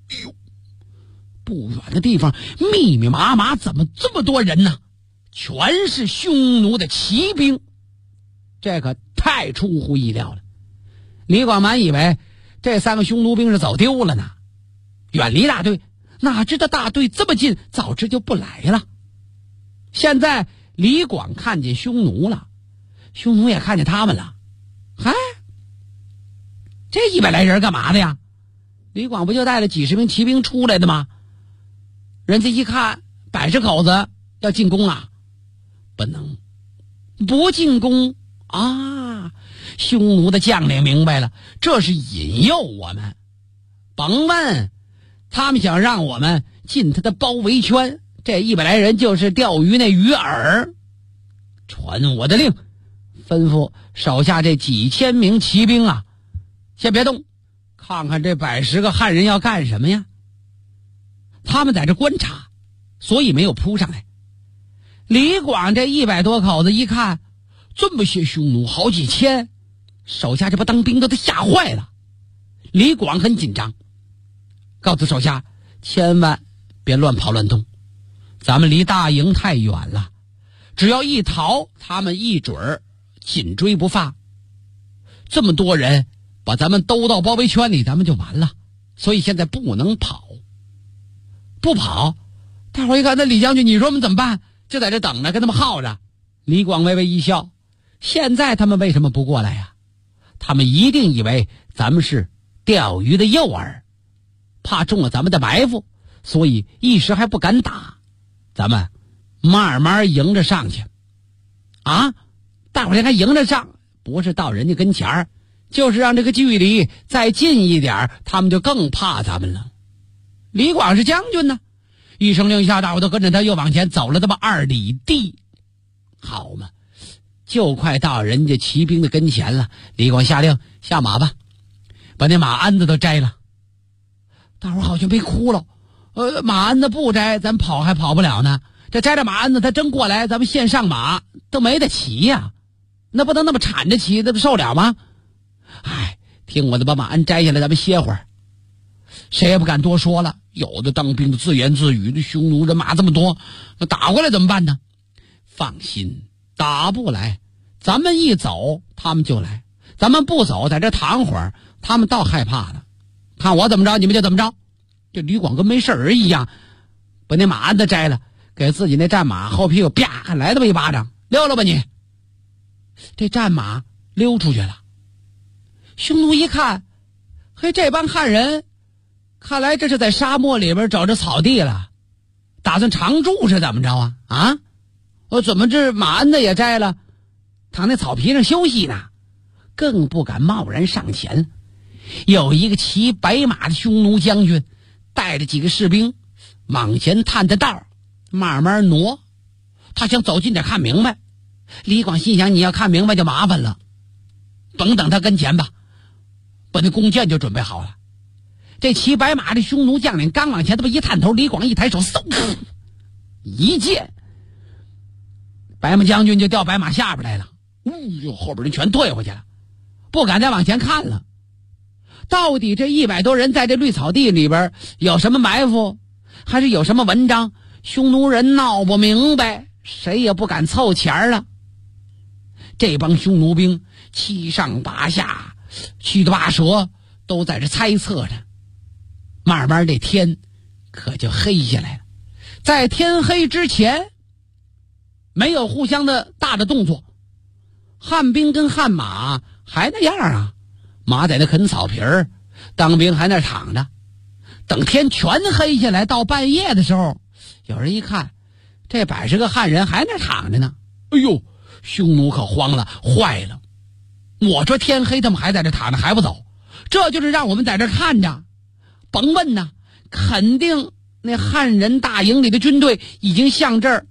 不远的地方密密麻麻，怎么这么多人呢？全是匈奴的骑兵，这可太出乎意料了。李广满以为这3个匈奴兵是走丢了呢，远离大队，哪知道大队这么近，早知就不来了。现在李广看见匈奴了，匈奴也看见他们了。嗨，这100来人干嘛的呀？李广不就带了几十名骑兵出来的吗？人家一看100口子要进攻啊，不能不进攻啊！匈奴的将领明白了，这是引诱我们。甭问，他们想让我们进他的包围圈。这100来人就是钓鱼那鱼饵。传我的令，吩咐手下这几千名骑兵啊，先别动，看看这110个汉人要干什么呀？他们在这观察，所以没有扑上来。李广这100多口子一看，这么些匈奴，好几千，手下这不当兵的都吓坏了。李广很紧张，告诉手下千万别乱跑乱动，咱们离大营太远了，只要一逃，他们一准儿紧追不放。这么多人把咱们兜到包围圈里，咱们就完了，所以现在不能跑。不跑，大伙一看，那李将军，你说我们怎么办？就在这等着，跟他们耗着。李广微微一笑，现在他们为什么不过来呀？他们一定以为咱们是钓鱼的诱饵，怕中了咱们的埋伏，所以一时还不敢打。咱们慢慢迎着上去啊！大伙儿看迎着上，不是到人家跟前儿，就是让这个距离再近一点，他们就更怕咱们了。李广是将军呢，一声令下，大伙都跟着他又往前走了这么2里地。好嘛，就快到人家骑兵的跟前了。李广下令下马吧，把那马鞍子都摘了。大伙好像没哭了，马鞍子不摘，咱跑还跑不了呢。这摘了马鞍子，他真过来，咱们现上马都没得骑呀，那不能那么铲着骑，那不受了吗？哎，听我的，把马鞍摘下来，咱们歇会儿。谁也不敢多说了，有的当兵的自言自语，这匈奴人马这么多，那打过来怎么办呢？放心，打不来，咱们一走他们就来，咱们不走在这躺会儿，他们倒害怕了。看我怎么着你们就怎么着。这李广跟没事人一样，把那马鞍子摘了，给自己那战马后屁股啪来这么一巴掌，溜了吧你。这战马溜出去了。匈奴一看，嘿，这帮汉人看来这是在沙漠里边找着草地了，打算常住是怎么着啊？我怎么这马鞍子也摘了，躺在草皮上休息呢？更不敢贸然上前。有一个骑白马的匈奴将军带着几个士兵往前探着道，慢慢挪，他想走近点看明白。李广心想，你要看明白就麻烦了，甭等他跟前吧，把那弓箭就准备好了。这骑白马的匈奴将领刚往前这么一探头，李广一抬手，嗖，一箭，白马将军就掉白马下边来了。后边人全退回去了，不敢再往前看了。到底这100多人在这绿草地里边有什么埋伏，还是有什么文章？匈奴人闹不明白，谁也不敢凑前了。这帮匈奴兵七上八下，七嘴八舌，都在这猜测着。慢慢这天可就黑下来了。在天黑之前，没有互相的大的动作，汉兵跟汉马还那样啊，马在那啃草皮儿，当兵还那躺着。等天全黑下来，到半夜的时候，有人一看，这110个汉人还那躺着呢。哎呦，匈奴可慌了，坏了！我说天黑他们还在这躺着还不走，这就是让我们在这看着。甭问呐，肯定那汉人大营里的军队已经向这儿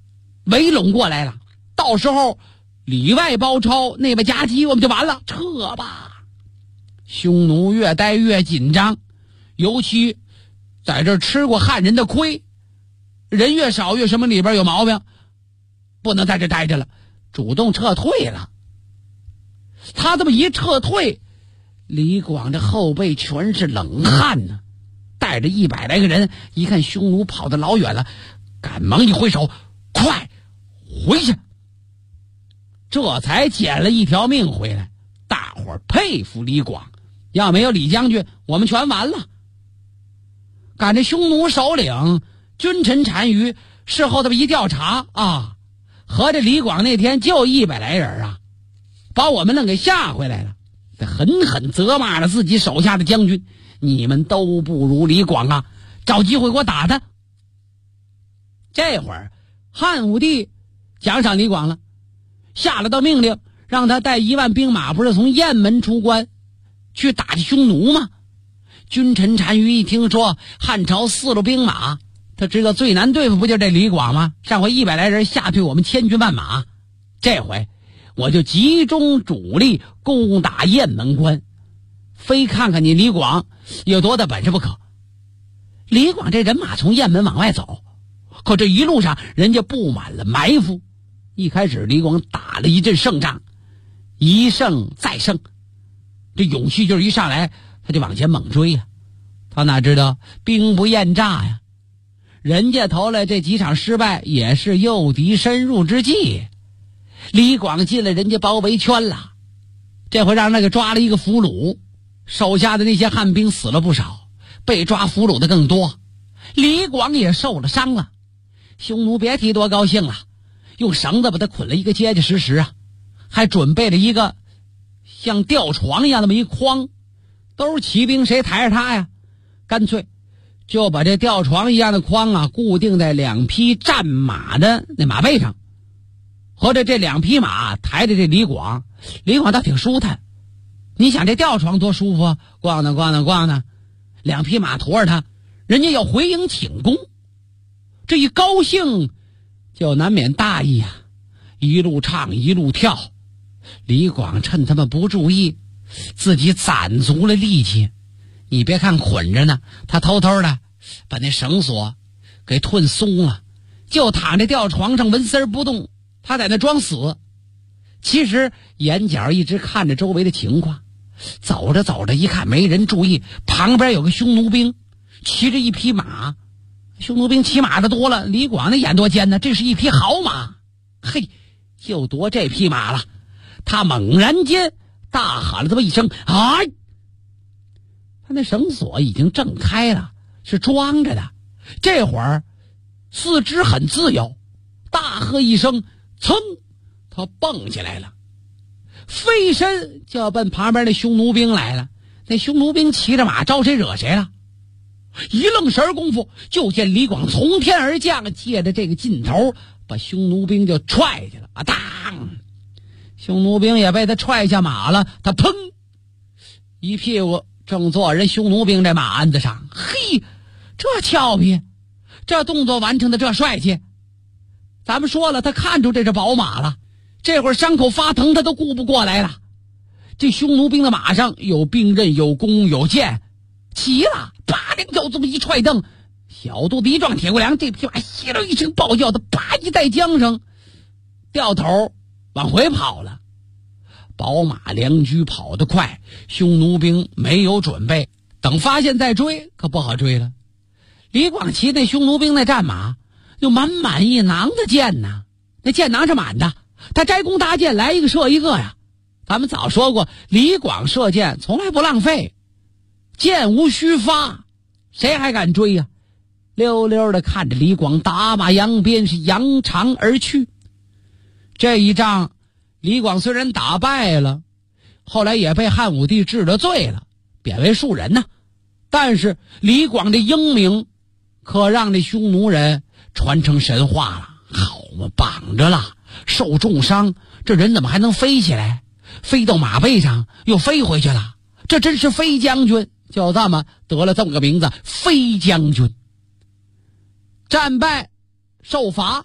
围拢过来了。到时候里外包抄，内外夹击，我们就完了，撤吧。匈奴越待越紧张，尤其在这吃过汉人的亏，人越少越什么里边有毛病，不能在这待着了，主动撤退了。他这么一撤退，李广这后背全是冷汗呢，带着100来个人，一看匈奴跑得老远了，赶忙一挥手，快回去，这才捡了一条命回来。大伙儿佩服李广，要没有李将军，我们全完了。赶着匈奴首领君臣单于事后这么一调查啊，合着李广那天就100来人啊，把我们弄给吓回来了。他狠狠责骂了自己手下的将军，你们都不如李广啊，找机会给我打他。这会儿汉武帝奖赏李广了，下了道命令，让他带1万兵马，不是从雁门出关去打这匈奴吗？君臣单于一听说汉朝4路兵马，他知道最难对付不就这李广吗？上回100来人吓退我们千军万马，这回我就集中主力攻打雁门关，非看看你李广有多大本事不可。李广这人马从雁门往外走，可这一路上人家布满了埋伏。一开始李广打了一阵胜仗，一胜再胜，这勇气就是一上来他就往前猛追呀。他哪知道兵不厌诈呀，人家头来这几场失败也是诱敌深入之计。李广进了人家包围圈了，这回让那个抓了一个俘虏，手下的那些汉兵死了不少，被抓俘虏的更多，李广也受了伤了。匈奴别提多高兴了，用绳子把他捆了一个结结实实啊，还准备了一个像吊床一样那么一筐，都是骑兵，谁抬着他呀？干脆就把这吊床一样的筐啊固定在2匹战马的那马背上，合着这2匹马抬着这李广倒挺舒坦。你想这吊床多舒服啊，咣当咣当咣当，2匹马驮着他，人家要回营请功，这一高兴就难免大意啊，一路唱一路跳。李广趁他们不注意，自己攒足了力气。你别看捆着呢，他偷偷的把那绳索给褪松了，就躺在吊床上纹丝不动，他在那装死。其实眼角一直看着周围的情况，走着走着一看没人注意，旁边有个匈奴兵骑着1匹马。匈奴兵骑马的多了，李广那眼多尖呢，这是一匹好马，嘿，就夺这匹马了。他猛然间大喊了这么一声，哎！他那绳索已经挣开了，是装着的。这会儿四肢很自由，大喝一声，噌，他蹦起来了，飞身就要奔旁边的匈奴兵来了。那匈奴兵骑着马招谁惹谁了？一愣神功夫，就见李广从天而降，借着这个劲头把匈奴兵就踹去了啊！当，匈奴兵也被他踹下马了，他砰一屁股正坐人匈奴兵这马鞍子上。嘿，这俏皮，这动作完成的这帅气。咱们说了，他看出这是宝马了，这会儿伤口发疼他都顾不过来了。这匈奴兵的马上有兵刃，有弓，有箭，齐了，啪两脚这么一踹蹬，小肚子一撞铁骨梁，这匹马歇了一声暴叫，他啪一带缰绳，掉头往回跑了。宝马良驹跑得快，匈奴兵没有准备，等发现再追可不好追了。李广骑那匈奴兵那战马有满满一囊的箭呐，那箭囊是满的，他摘弓搭箭，来一个射一个呀。咱们早说过，李广射箭从来不浪费，箭无虚发，谁还敢追呀？溜溜的看着李广打马扬鞭，是扬长而去。这一仗李广虽然打败了，后来也被汉武帝治了罪了，贬为庶人呢。但是李广的英名可让这匈奴人传成神话了。好嘛，绑着了，受重伤，这人怎么还能飞起来？飞到马背上又飞回去了，这真是飞将军，就这么得了这么个名字，飞将军。战败受罚，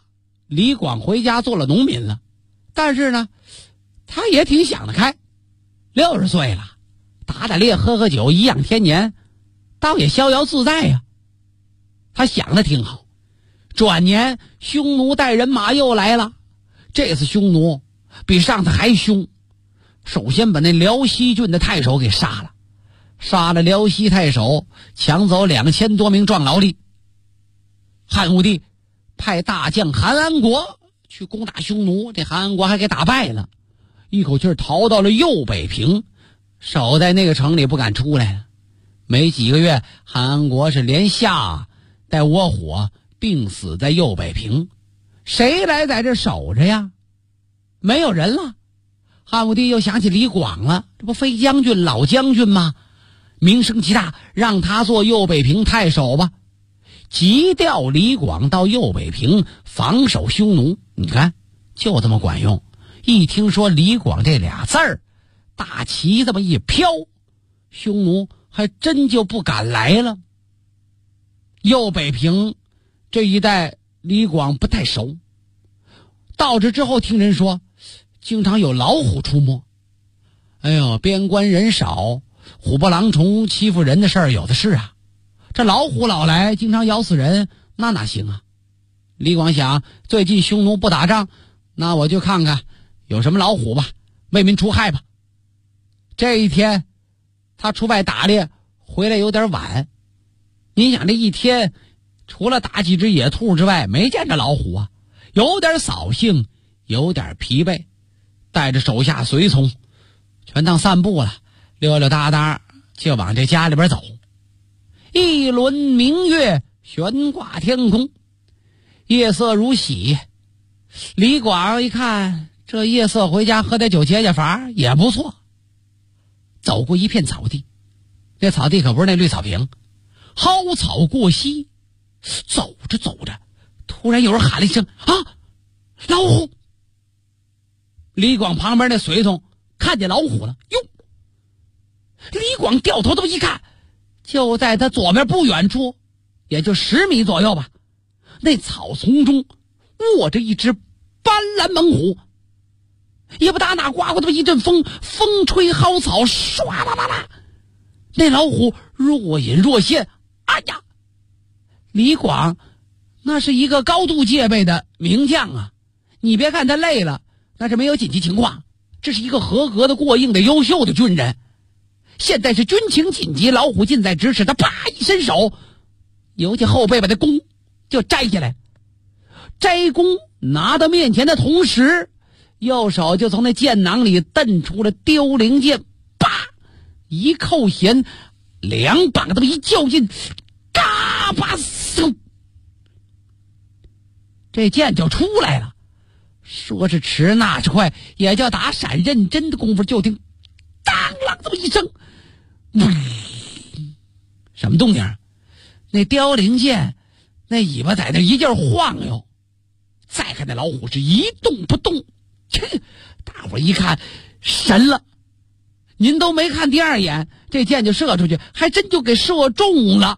李广回家做了农民了，但是呢，他也挺想得开，60岁了，打打猎喝喝酒颐养天年，倒也逍遥自在呀。他想的挺好。转年匈奴带人马又来了，这次匈奴比上次还凶。首先把那辽西郡的太守给杀了，杀了辽西太守，抢走2000多名壮劳力。汉武帝派大将韩安国去攻打匈奴，这韩安国还给打败了，一口气逃到了右北平，守在那个城里不敢出来了。没几个月，韩安国是连夏带窝火病死在右北平。谁来在这守着呀？没有人了。汉武帝又想起李广了，这不飞将军老将军吗？名声极大，让他做右北平太守吧。急调李广到右北平防守匈奴，你看就这么管用。一听说李广这俩字儿，大旗这么一飘，匈奴还真就不敢来了。右北平这一带李广不太熟，到这之后听人说经常有老虎出没。哎呦，边关人少，虎豹狼虫欺负人的事儿有的是啊，这老虎老来经常咬死人，那哪行啊。李广想，最近匈奴不打仗，那我就看看有什么老虎吧，为民除害吧。这一天他出外打猎回来有点晚，你想这一天除了打几只野兔之外没见着老虎啊，有点扫兴，有点疲惫，带着手下随从全当散步了，溜溜达达就往这家里边走。一轮明月悬挂天空，夜色如洗。李广一看这夜色回家喝点酒解解乏也不错。走过一片草地，这草地可不是那绿草坪，蒿草过膝。走着走着，突然有人喊了一声啊，老虎！李广旁边那随从看见老虎了，哟！李广掉头这么一看，就在他左边不远处，也就10米左右吧，那草丛中卧着一只斑斓猛虎。也不打哪刮过这么一阵风，风吹蒿草，唰啦啦啦，那老虎若隐若现。哎呀！李广那是一个高度戒备的名将啊，你别看他累了，那是没有紧急情况，这是一个合格的过硬的优秀的军人。现在是军情紧急，老虎近在咫尺，他啪一伸手，由起后背把他弓就摘下来，摘弓拿到面前的同时，右手就从那箭囊里蹬出了凋零箭，啪一扣弦，2把这么一较劲，嘎巴嗖，这箭就出来了。说是迟那是快，也叫打闪认真的功夫，就听当啷这么一声，什么动静？那凋零箭那尾巴在那一劲晃悠，再看那老虎是一动不动。大伙一看神了，您都没看第二眼，这箭就射出去，还真就给射中了。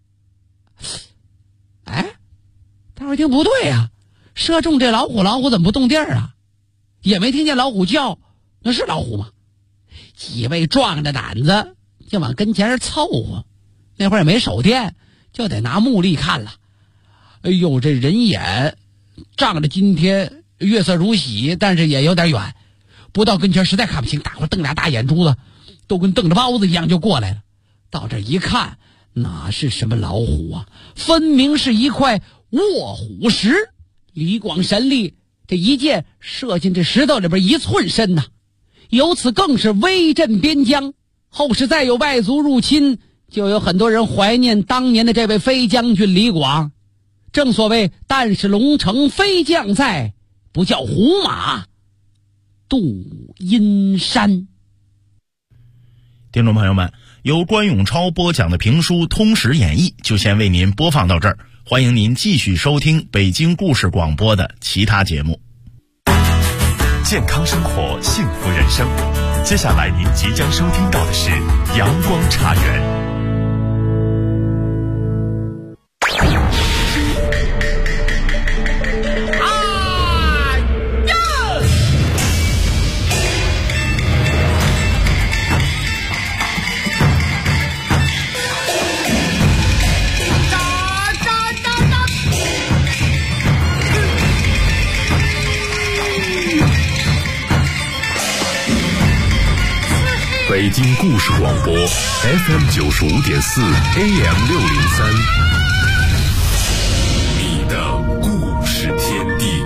哎，大伙一听不对啊，射中这老虎，老虎怎么不动地儿啊？也没听见老虎叫，那是老虎吗？几位壮着胆子就往跟前凑合，那会儿也没手电，就得拿目力看了。哎呦，这人眼仗着今天月色如洗，但是也有点远，不到跟前实在看不清，大伙瞪俩大眼珠子，都跟瞪着包子一样就过来了。到这一看，哪是什么老虎啊，分明是一块卧虎石。李广神力，这一箭射进这石头里边1寸深呐，由此更是威震边疆。后世再有外族入侵，就有很多人怀念当年的这位飞将军李广。正所谓但是龙城飞将在，不教胡马度阴山。 听众朋友们，由关永超播讲的评书《通史演义》就先为您播放到这儿，欢迎您继续收听北京故事广播的其他节目。 健康生活，幸福人生。接下来您即将收听到的是阳光茶园。 北京故事广播 FM95.4 AM603，你的故事天地。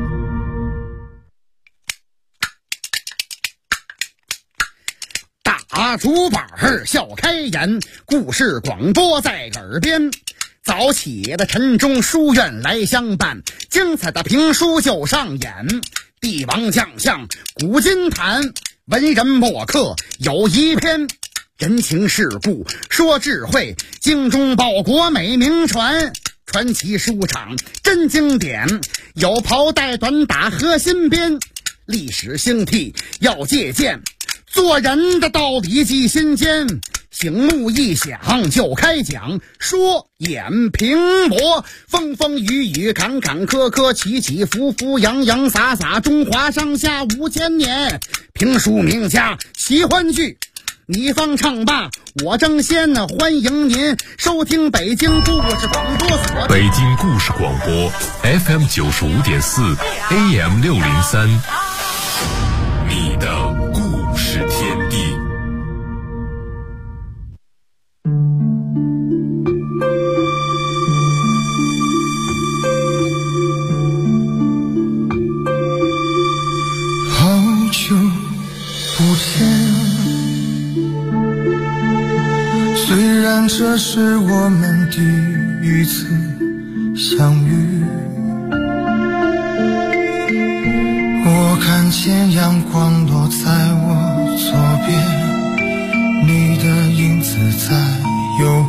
大竹板笑开颜，故事广播在耳边。早起的晨钟书院来相伴，精彩的评书就上演。帝王将相古今谈，文人墨客有一篇。人情世故说智慧，精忠报国美名传。传奇书场真经典，有袍带短打和新编。历史兴替要借鉴，做人的道理记心间。醒目一响就开讲，说演评驳，风风雨雨坎坎坷坷，起起伏伏洋洋洒洒，中华上下5000年。评书名家喜欢剧，你方唱罢我争先呢。欢迎您收听北京故事广播所。 北京故事广播 FM95.4 AM603，你的故事天地。 虽然这是我们第一次相遇，我看见阳光落在我左边，你的影子在右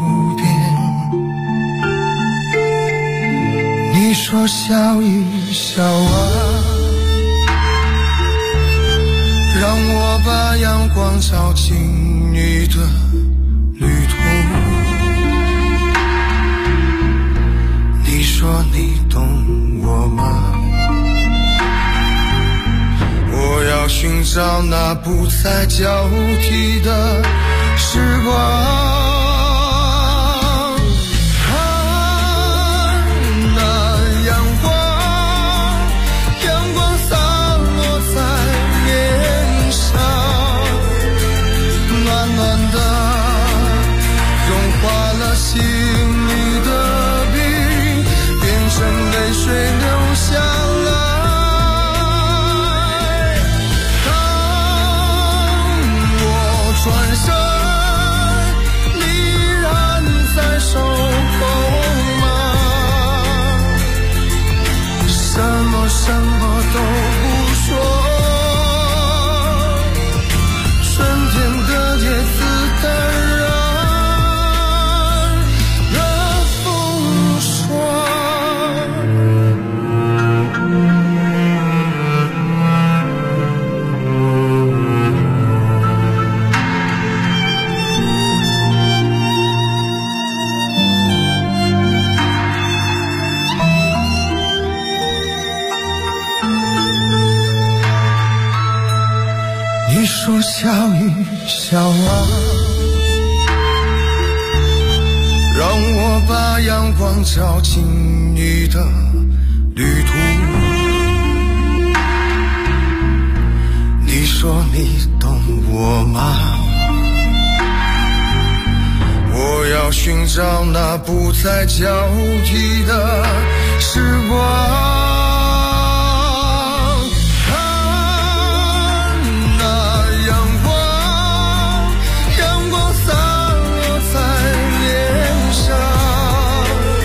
边。你说笑一笑啊，让我把阳光照进你的旅途。你说你懂我吗？我要寻找那不再交替的时光。心里的冰变成泪水流下来。当我转身，你依然在守候吗？什么都不说，春天的叶子淡然。说笑一笑啊，让我把阳光照进你的旅途。你说你懂我吗？我要寻找那不再交替的时光。